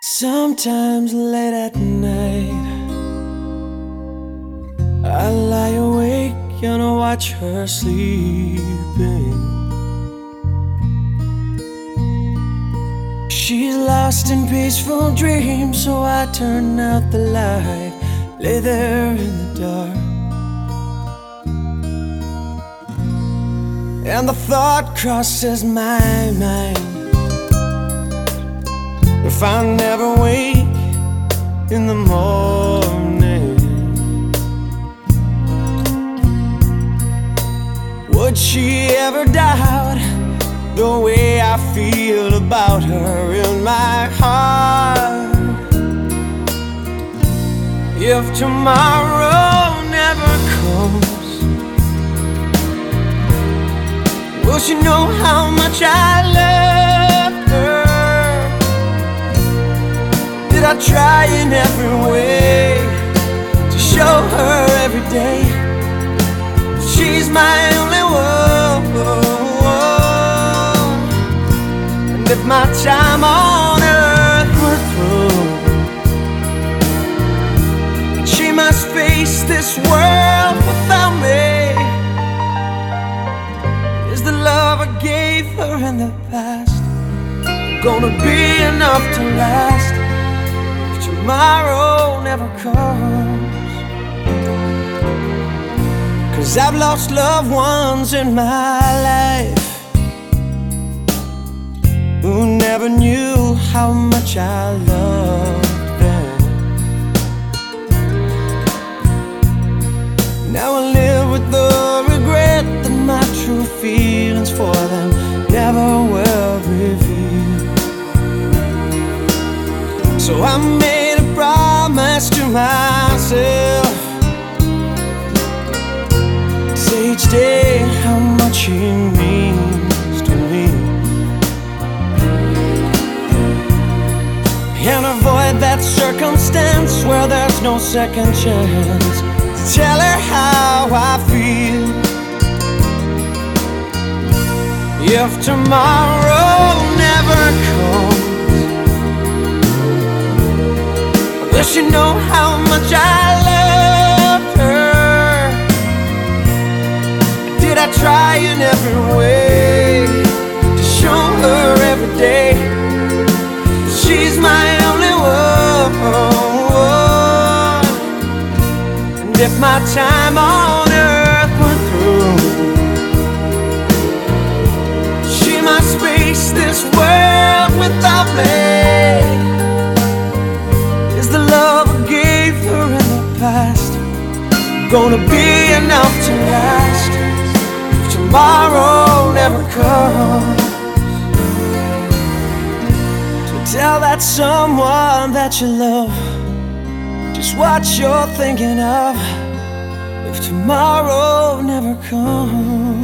Sometimes late at night I lie awake and watch her sleeping. She's lost in peaceful dreams, so I turn out the light, lay there in the dark. And the thought crosses my mind, if I never wake in the morning, would she ever doubt the way I feel about her in my heart? If tomorrow never comes, will she know how much I love her? Did I try in every way to show her every day she's my only one? And if my time on earth were through, she must face this world without me. Is the love I gave her in the past gonna be enough to last if tomorrow never comes? 'Cause I've lost loved ones in my life who never knew how much I loved them. Now I live with the regret that my true feelings for them never were revealed. So I made a promise to myself, say each day how much he means to me, and avoid that circumstance where there's no second chance to tell her how I feel. If tomorrow never comes, will she know how much I loved her? Did I try in every way to show her every day she's my only one? And if my time on earth were through, she must face this world without me. Is the love I gave her in the past gonna be enough to last if tomorrow never comes? Tell that someone that you love just what you're thinking of if tomorrow never comes.